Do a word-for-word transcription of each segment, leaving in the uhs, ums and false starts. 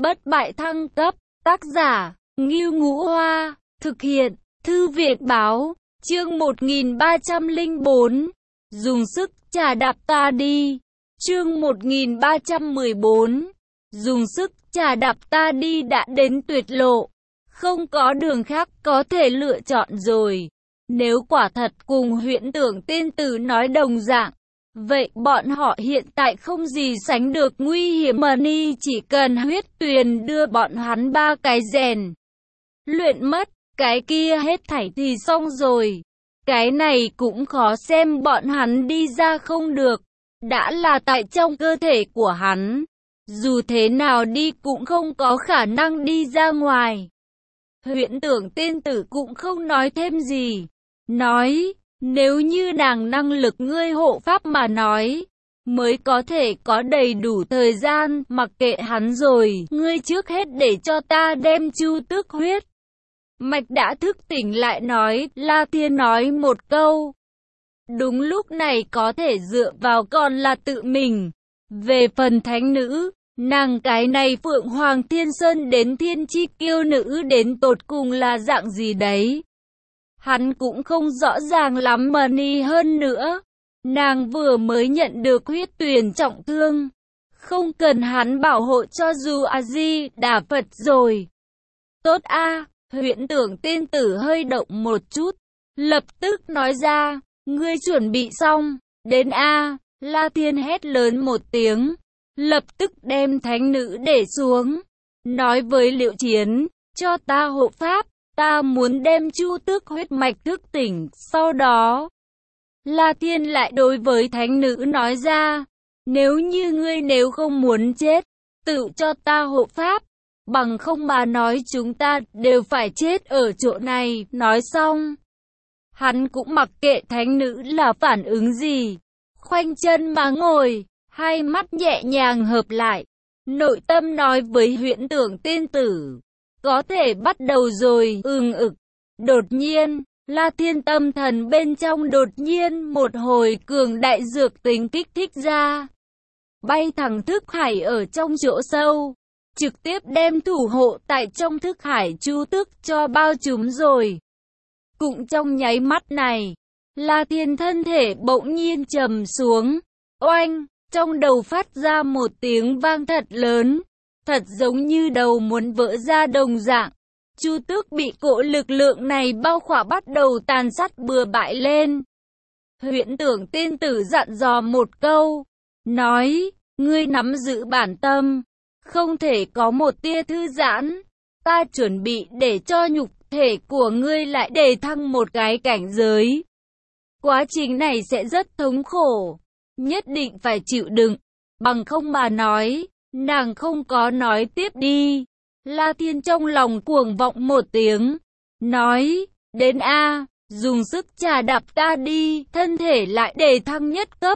Bất bại thăng cấp, tác giả, Ngưu Ngũ Hoa, thực hiện, Thư viện báo, chương một nghìn ba trăm lẻ bốn, dùng sức chà đạp ta đi, chương một nghìn ba trăm mười bốn, dùng sức chà đạp ta đi đã đến tuyệt lộ, không có đường khác có thể lựa chọn rồi. Nếu quả thật cùng huyễn tưởng tiên tử nói đồng dạng, vậy bọn họ hiện tại không gì sánh được nguy hiểm. Money chỉ cần huyết tuyền đưa bọn hắn ba cái rèn luyện mất, cái kia hết thảy thì xong rồi. Cái này cũng khó xem bọn hắn đi ra không được, đã là tại trong cơ thể của hắn, dù thế nào đi cũng không có khả năng đi ra ngoài. Huyễn tưởng tiên tử cũng không nói thêm gì, nói, nếu như nàng năng lực ngươi hộ pháp mà nói, mới có thể có đầy đủ thời gian, mặc kệ hắn rồi, ngươi trước hết để cho ta đem Chu Tước huyết mạch đã thức tỉnh lại nói, La Thiên nói một câu. Đúng lúc này có thể dựa vào còn là tự mình. Về phần thánh nữ, nàng cái này Phượng Hoàng Thiên Sơn đến thiên chi kiêu nữ đến tột cùng là dạng gì đấy, hắn cũng không rõ ràng lắm. Money hơn nữa, nàng vừa mới nhận được huyết tuyền trọng thương, không cần hắn bảo hộ cho dù A-di Đà Phật rồi. Tốt a, huyễn tưởng tiên tử hơi động một chút, lập tức nói ra, ngươi chuẩn bị xong, đến a. La Thiên hét lớn một tiếng, lập tức đem thánh nữ để xuống, nói với Liệu Chiến, cho ta hộ pháp. Ta muốn đem Chu Tước huyết mạch thức tỉnh. Sau đó, La Thiên lại đối với thánh nữ nói ra, nếu như ngươi nếu không muốn chết, tự cho ta hộ pháp, bằng không mà nói chúng ta đều phải chết ở chỗ này. Nói xong, hắn cũng mặc kệ thánh nữ là phản ứng gì, khoanh chân mà ngồi, hai mắt nhẹ nhàng hợp lại, nội tâm nói với huyễn tưởng tiên tử, có thể bắt đầu rồi. Ừm ực. Đột nhiên, La Thiên tâm thần bên trong đột nhiên một hồi cường đại dược tính kích thích ra, bay thẳng thức hải ở trong chỗ sâu, trực tiếp đem thủ hộ tại trong thức hải Chu Tước cho bao trùm rồi. Cũng trong nháy mắt này, La Thiên thân thể bỗng nhiên trầm xuống, oanh, trong đầu phát ra một tiếng vang thật lớn, thật giống như đầu muốn vỡ ra đồng dạng. Chu Tước bị cỗ lực lượng này bao khỏa bắt đầu tàn sát bừa bãi lên. Huyễn tưởng tiên tử dặn dò một câu, nói, ngươi nắm giữ bản tâm, không thể có một tia thư giãn. Ta chuẩn bị để cho nhục thể của ngươi lại đề thăng một cái cảnh giới. Quá trình này sẽ rất thống khổ, nhất định phải chịu đựng, bằng không mà nói. Nàng không có nói tiếp đi. La Thiên trong lòng cuồng vọng một tiếng, nói, đến a, dùng sức chà đạp ta đi, thân thể lại đề thăng nhất cấp.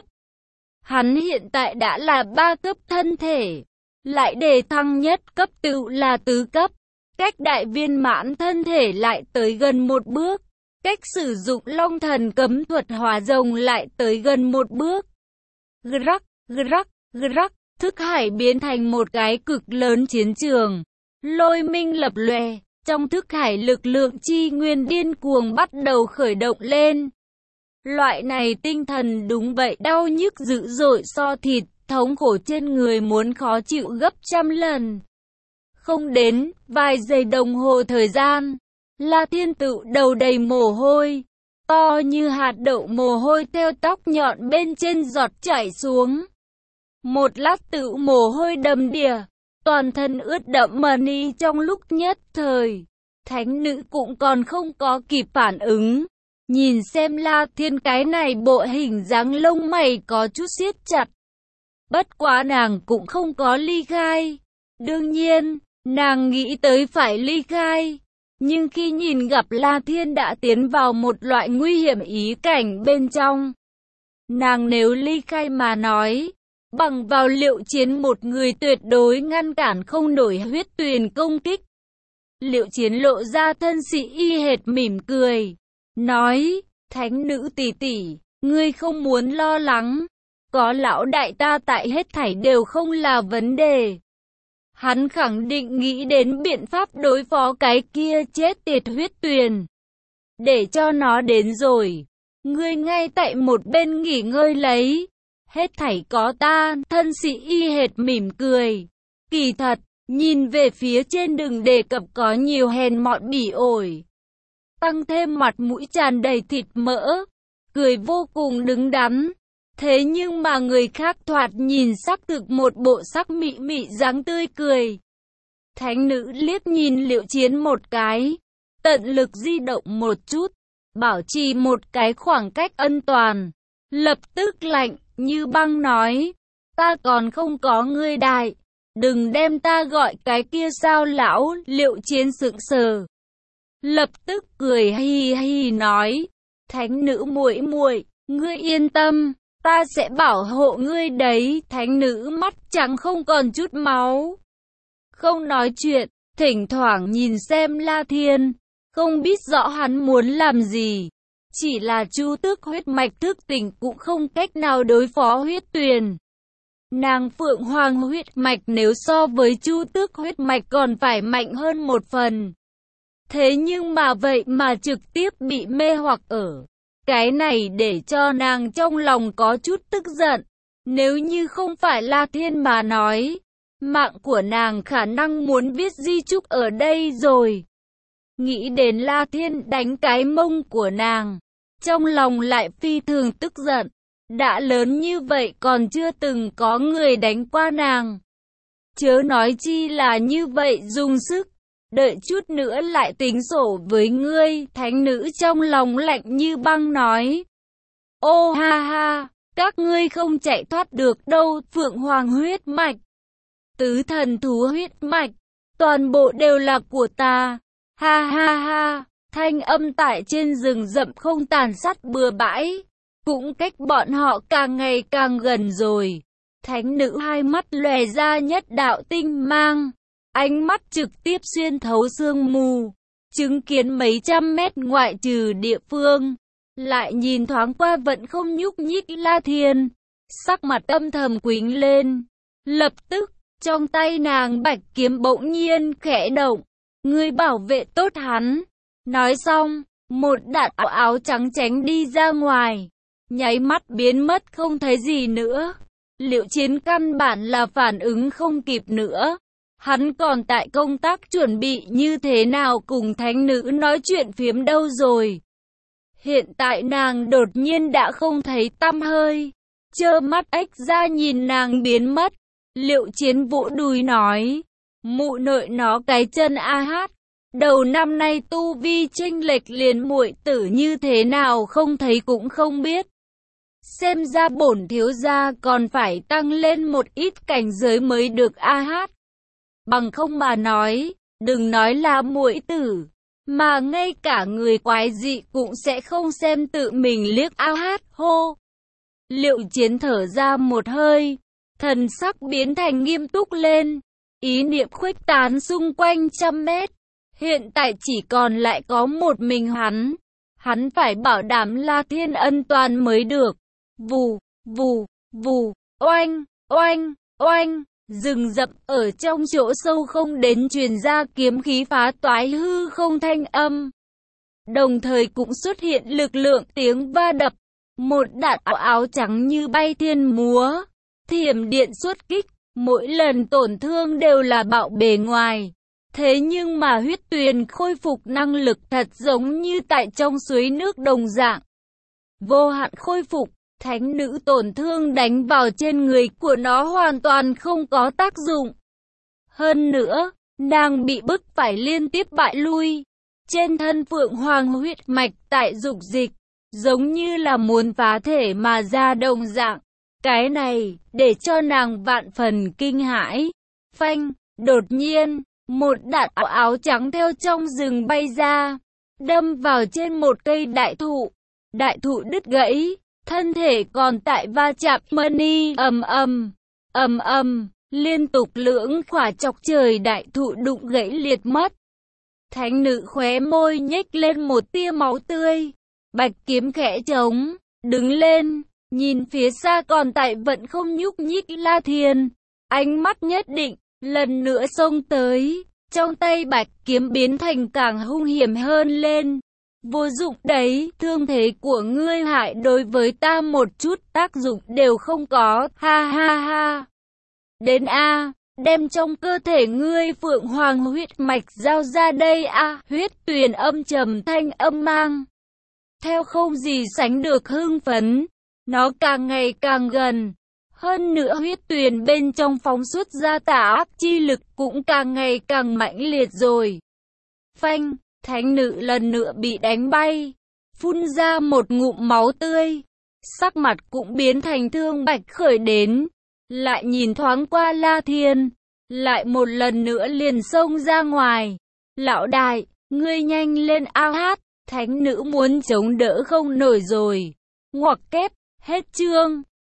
Hắn hiện tại đã là ba cấp thân thể, lại đề thăng nhất cấp tự là tứ cấp, cách đại viên mãn thân thể lại tới gần một bước, cách sử dụng Long Thần cấm thuật hóa rồng lại tới gần một bước. Grak, grak, grak. Thức hải biến thành một cái cực lớn chiến trường, lôi minh lập lòe, trong thức hải lực lượng chi nguyên điên cuồng bắt đầu khởi động lên. Loại này tinh thần đúng vậy đau nhức dữ dội so thịt, thống khổ trên người muốn khó chịu gấp trăm lần. Không đến vài giây đồng hồ thời gian, La Thiên tự đầu đầy mồ hôi, to như hạt đậu mồ hôi theo tóc nhọn bên trên giọt chảy xuống. Một lát tự mồ hôi đầm đìa, toàn thân ướt đẫm. Money trong lúc nhất thời, thánh nữ cũng còn không có kịp phản ứng. Nhìn xem La Thiên cái này bộ hình dáng lông mày có chút siết chặt. Bất quá nàng cũng không có ly khai. Đương nhiên, nàng nghĩ tới phải ly khai. Nhưng khi nhìn gặp La Thiên đã tiến vào một loại nguy hiểm ý cảnh bên trong, nàng nếu ly khai mà nói, bằng vào Liệu Chiến một người tuyệt đối ngăn cản không nổi huyết tuyền công kích. Liệu Chiến lộ ra thân sĩ y hệt mỉm cười, nói, thánh nữ tỷ tỷ, ngươi không muốn lo lắng, có lão đại ta tại hết thảy đều không là vấn đề. Hắn khẳng định nghĩ đến biện pháp đối phó cái kia chết tiệt huyết tuyền. Để cho nó đến rồi, ngươi ngay tại một bên nghỉ ngơi lấy. Hết thảy có ta, thân sĩ y hệt mỉm cười. Kỳ thật, nhìn về phía trên đừng đề cập có nhiều hèn mọn bỉ ổi. Tăng thêm mặt mũi tràn đầy thịt mỡ, cười vô cùng đứng đắn. Thế nhưng mà người khác thoạt nhìn sắc thực một bộ sắc mị mị dáng tươi cười. Thánh nữ liếc nhìn Liệu Chiến một cái, tận lực di động một chút, bảo trì một cái khoảng cách an toàn. Lập tức lạnh như băng nói, ta còn không có ngươi đại, đừng đem ta gọi cái kia sao lão. Liệu Chiến sững sờ, lập tức cười hi hi nói, thánh nữ muội muội, ngươi yên tâm, ta sẽ bảo hộ ngươi đấy. Thánh nữ mắt trắng không còn chút máu, không nói chuyện, thỉnh thoảng nhìn xem La Thiên, không biết rõ hắn muốn làm gì. Chỉ là Chu Tước huyết mạch thức tỉnh cũng không cách nào đối phó huyết tuyền. Nàng Phượng Hoàng huyết mạch nếu so với Chu Tước huyết mạch còn phải mạnh hơn một phần. Thế nhưng mà vậy mà trực tiếp bị mê hoặc ở. Cái này để cho nàng trong lòng có chút tức giận. Nếu như không phải La Thiên mà nói, mạng của nàng khả năng muốn viết di chúc ở đây rồi. Nghĩ đến La Thiên đánh cái mông của nàng, trong lòng lại phi thường tức giận. Đã lớn như vậy còn chưa từng có người đánh qua nàng. Chớ nói chi là như vậy dùng sức. Đợi chút nữa lại tính sổ với ngươi. Thánh nữ trong lòng lạnh như băng nói. Ô ha ha, các ngươi không chạy thoát được đâu. Phượng Hoàng huyết mạch, tứ thần thú huyết mạch, toàn bộ đều là của ta. Ha ha ha, thanh âm tại trên rừng rậm không tàn sát bừa bãi, cũng cách bọn họ càng ngày càng gần rồi. Thánh nữ hai mắt lòe ra nhất đạo tinh mang, ánh mắt trực tiếp xuyên thấu sương mù, chứng kiến mấy trăm mét ngoại trừ địa phương, lại nhìn thoáng qua vẫn không nhúc nhích La Thiên, sắc mặt âm thầm quĩnh lên. Lập tức, trong tay nàng bạch kiếm bỗng nhiên khẽ động, ngươi bảo vệ tốt hắn. Nói xong, một đạn áo áo trắng tránh đi ra ngoài, nháy mắt biến mất không thấy gì nữa. Liệu Chiến căn bản là phản ứng không kịp nữa. Hắn còn tại công tác chuẩn bị như thế nào cùng thánh nữ nói chuyện phiếm đâu rồi. Hiện tại nàng đột nhiên đã không thấy tăm hơi, trơ mắt ếch ra nhìn nàng biến mất. Liệu Chiến vỗ đùi nói, mụ nội nó cái chân a hát. Đầu năm nay tu vi chênh lệch liền muội tử như thế nào không thấy cũng không biết. Xem ra bổn thiếu gia còn phải tăng lên một ít cảnh giới mới được a hát. Bằng không mà nói, đừng nói là muội tử, mà ngay cả người quái dị cũng sẽ không xem tự mình liếc a hát hô. Liệu Chiến thở ra một hơi, thần sắc biến thành nghiêm túc lên, ý niệm khuếch tán xung quanh trăm mét. Hiện tại chỉ còn lại có một mình hắn, hắn phải bảo đảm La Thiên ân toàn mới được. Vù, vù, vù, oanh, oanh, oanh, rừng rậm ở trong chỗ sâu không đến truyền ra kiếm khí phá toái hư không thanh âm. Đồng thời cũng xuất hiện lực lượng tiếng va đập, một đạn áo áo trắng như bay thiên múa, thiểm điện xuất kích, mỗi lần tổn thương đều là bạo bề ngoài. Thế nhưng mà huyết tuyền khôi phục năng lực thật giống như tại trong suối nước đồng dạng. Vô hạn khôi phục, thánh nữ tổn thương đánh vào trên người của nó hoàn toàn không có tác dụng. Hơn nữa, nàng bị bức phải liên tiếp bại lui. Trên thân Phượng Hoàng huyết mạch tại dục dịch, giống như là muốn phá thể mà ra đồng dạng. Cái này, để cho nàng vạn phần kinh hãi. Phanh, đột nhiên, một đạn áo áo trắng theo trong rừng bay ra, đâm vào trên một cây đại thụ. Đại thụ đứt gãy, thân thể còn tại va chạm mani ầm ầm, ầm ầm, liên tục lưỡng quả chọc trời đại thụ đụng gãy liệt mất. Thánh nữ khóe môi nhếch lên một tia máu tươi, bạch kiếm khẽ trống, đứng lên, nhìn phía xa còn tại vẫn không nhúc nhích La Thiên, ánh mắt nhất định lần nữa xông tới, trong tay bạch kiếm biến thành càng hung hiểm hơn lên. Vô dụng đấy, thương thế của ngươi hại đối với ta một chút tác dụng đều không có, ha ha ha. Đến a, đem trong cơ thể ngươi phượng hoàng huyết mạch giao ra đây a, huyết tuyền âm trầm thanh âm mang theo không gì sánh được hưng phấn, nó càng ngày càng gần. Hơn nữa huyết tuyền bên trong phóng xuất ra tà ác chi lực cũng càng ngày càng mãnh liệt rồi. Phanh, thánh nữ lần nữa bị đánh bay, phun ra một ngụm máu tươi, sắc mặt cũng biến thành thương bạch khởi đến. Lại nhìn thoáng qua La Thiên, lại một lần nữa liền xông ra ngoài. Lão đại, ngươi nhanh lên a hát, thánh nữ muốn chống đỡ không nổi rồi. Ngoặc kép, hết chương.